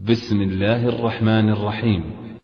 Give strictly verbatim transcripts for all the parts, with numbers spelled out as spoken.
بسم الله الرحمن الرحيم.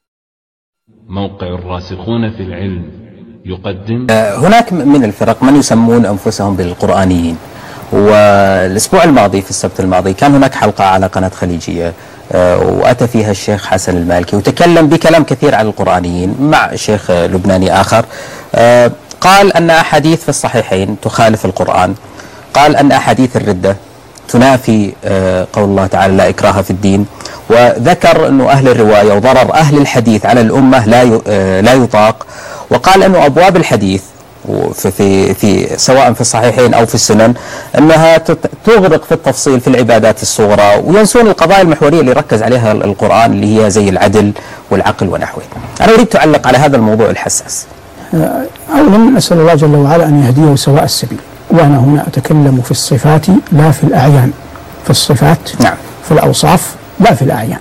موقع الراسخون في العلم يقدم. هناك من الفرق من يسمون أنفسهم بالقرآنيين، والأسبوع الماضي في السبت الماضي كان هناك حلقة على قناة خليجية وأتى فيها الشيخ حسن المالكي وتكلم بكلام كثير عن القرآنيين مع شيخ لبناني آخر. قال أن أحاديث في الصحيحين تخالف القرآن، قال أن أحاديث الردة تنافي قول الله تعالى لا إكراه في الدين، وذكر أنه أهل الرواية وضرر أهل الحديث على الأمة لا لا يطاق، وقال أنه أبواب الحديث في في في سواء في الصحيحين أو في السنن أنها تغرق في التفصيل في العبادات الصغرى، وينسون القضايا المحورية اللي ركز عليها القرآن اللي هي زي العدل والعقل ونحوه. أنا أريد تعلق على هذا الموضوع الحساس. أولا نسأل الله جل وعلا أن يهديه سواء السبيل، وأنا هنا أتكلم في الصفات لا في الأعيان، في الصفات نعم، في الأوصاف لا في الأعيان.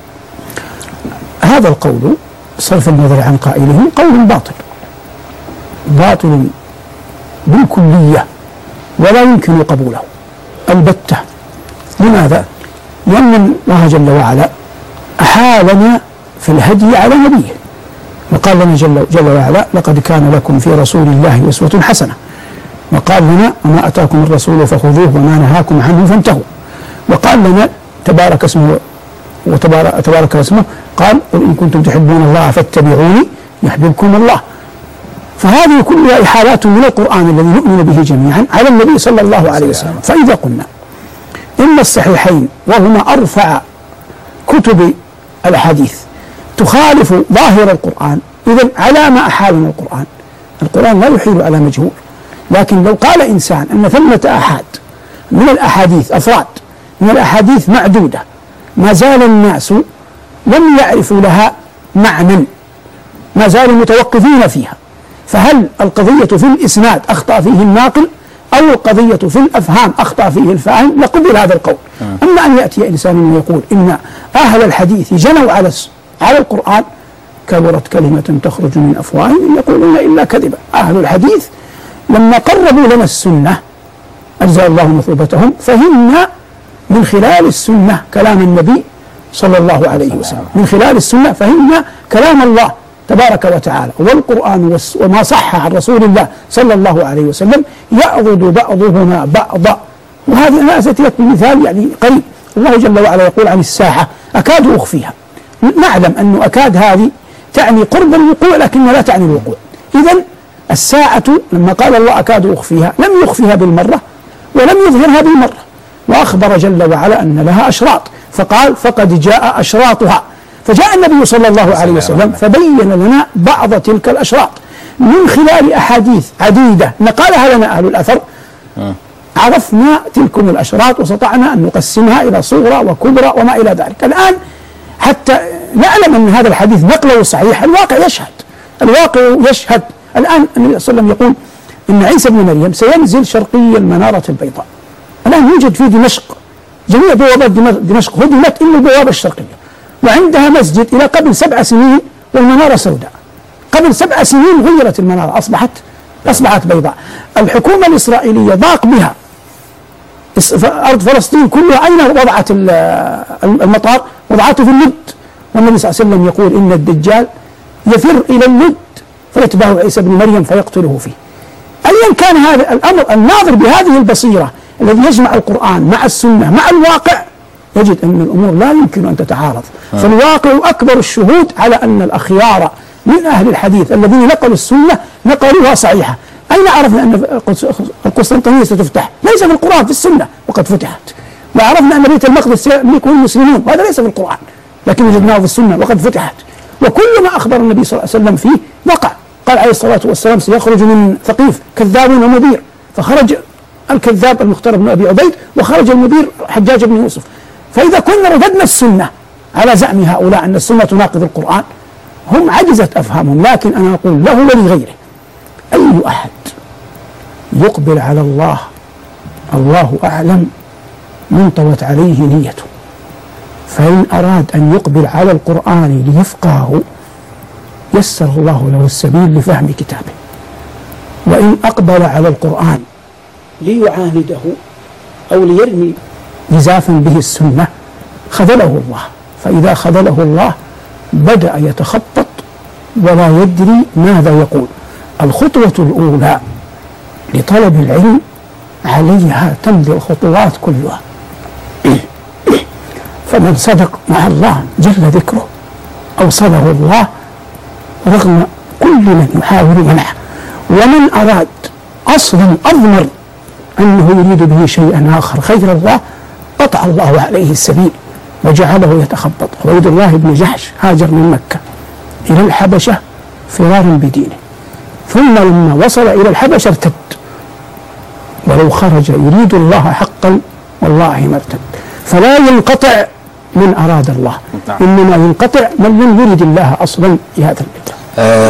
هذا القول صرف النظر عن قائله قول باطل باطل بالكلية ولا يمكن قبوله البتة. لماذا؟ لأن الله جل وعلا أحالنا في الهدي على نبيه، وقال لنا جل, جل وعلا لقد كان لكم في رسول الله أسوة حسنة، وقال لنا وما أتاكم الرسول فخذوه وما نهاكم عنه فانتهوا، وقال لنا تبارك اسمه وتبارك تبارك اسمه قال قل إن كنتم تحبون الله فاتبعوني يحببكم الله. فهذه كلها إحالات من القرآن الذي نؤمن به جميعا على النبي صلى الله عليه وسلم. فإذا قلنا إن الصحيحين وهما أرفع كتب الحديث تخالف ظاهر القرآن، إذن على ما أحالنا القرآن؟ القرآن لا يحيل على مجهول، لكن لو قال إنسان أن ثمة أحاد من الأحاديث أفراد من الأحاديث معدودة ما زال الناس لم يعرفوا لها معنى، ما زالوا متوقفين فيها، فهل القضية في الإسناد أخطأ فيه الناقل أو القضية في الأفهام أخطأ فيه الفاهم؟ لقبل هذا القول. أما أن يأتي إنسان ويقول إن أهل الحديث جنوا على على القرآن كبرت كلمة تخرج من أفواههم إن يقولون إلا كذبا. أهل الحديث لما قربوا لنا السنة أجزى الله مثوبتهم فهمنا من خلال السنة كلام النبي صلى الله عليه وسلم، من خلال السنة فهمنا كلام الله تبارك وتعالى، والقرآن وما صح عن رسول الله صلى الله عليه وسلم يعضد بعضهما بعضا. وهذه أنا أتيت بمثال يعني قريب. الله جل وعلا يقول عن الساعة أكاد أخفيها، نعلم أنه أكاد هذه تعني قرب الوقوع لكن لا تعني الوقوع. إذن الساعة لما قال الله أكاد أخفيها لم يخفيها بالمرة ولم يظهرها بالمرة، وأخبر جل وعلا أن لها أشراط فقال فقد جاء أشراطها، فجاء النبي صلى الله عليه وسلم فبين لنا بعض تلك الأشراط من خلال أحاديث عديدة نقالها لنا أهل الأثر. عرفنا تلكم الأشراط واستطعنا أن نقسمها إلى صغرى وكبرى وما إلى ذلك. الآن حتى نعلم أن هذا الحديث نقله صحيح، الواقع يشهد، الواقع يشهد. الآن النبي صلى الله عليه وسلم يقول إن عيسى بن مريم سينزل شرقي المنارة البيضاء. الآن يوجد في دمشق جميع بوابات دمشق هدمت إلا البوابة الشرقية، وعندها مسجد إلى قبل سبع سنين والمنارة سوداء. قبل سبع سنين غيرت المنارة أصبحت أصبحت بيضاء. الحكومة الإسرائيلية ضاق بها أرض فلسطين كلها، أين وضعت المطار؟ وضعته في اللد، والنبي صلى الله عليه وسلم يقول إن الدجال يفر إلى اللد فيتبعه عيسى بن مريم فيقتله فيه. أيا كان هذا الأمر، الناظر بهذه البصيرة الذي يجمع القرآن مع السنة مع الواقع يجد أن الأمور لا يمكن أن تتعارض. فالواقع أكبر الشهود على أن الأخيار من أهل الحديث الذين نقلوا السنة نقلوها صحيحة. أين عرفنا أن القسطنطينية ستفتح؟ ليس في القرآن، في السنة وقد فتحت. وعرفنا أن بيت المقدس يملكه المسلمون وهذا ليس في القرآن لكن وجدناه في السنة وقد فتحت. وكل ما أخبر النبي صلى الله عليه وسلم فيه وقع. قال عليه الصلاة والسلام سيخرج من ثقيف كذاب ومبير، فخرج الكذاب المختار بن أبي عبيد وخرج المبير حجاج بن يوسف. فإذا كنا رددنا السنة على زعم هؤلاء أن السنة تناقض القرآن هم عجزت أفهمهم. لكن أنا أقول له ولغيره أي أحد يقبل على الله الله أعلم من طوت عليه نيته، فإن أراد أن يقبل على القرآن ليفقهه يسر الله له السبيل لفهم كتابه، وإن أقبل على القرآن ليعانده أو ليرمي جزافا به السنة خذله الله. فإذا خذله الله بدأ يتخبط ولا يدري ماذا يقول. الخطوة الأولى لطلب العلم عليها تمضي الخطوات كلها. فمن صدق مع الله جل ذكره أوصله الله رغم كل من يحاول منعه. ومن أراد أصلا أضمر أنه يريد به شيئا آخر غير الله قطع الله عليه السبيل وجعله يتخبط. عبيد الله بن جحش هاجر من مكة إلى الحبشة فرارا بدينه، ثم لما وصل إلى الحبشة ارتد، ولو خرج يريد الله حقا والله ما ارتد. فلا ينقطع من أراد الله، إنما ينقطع من لم يرد الله أصلا بهذا البدء.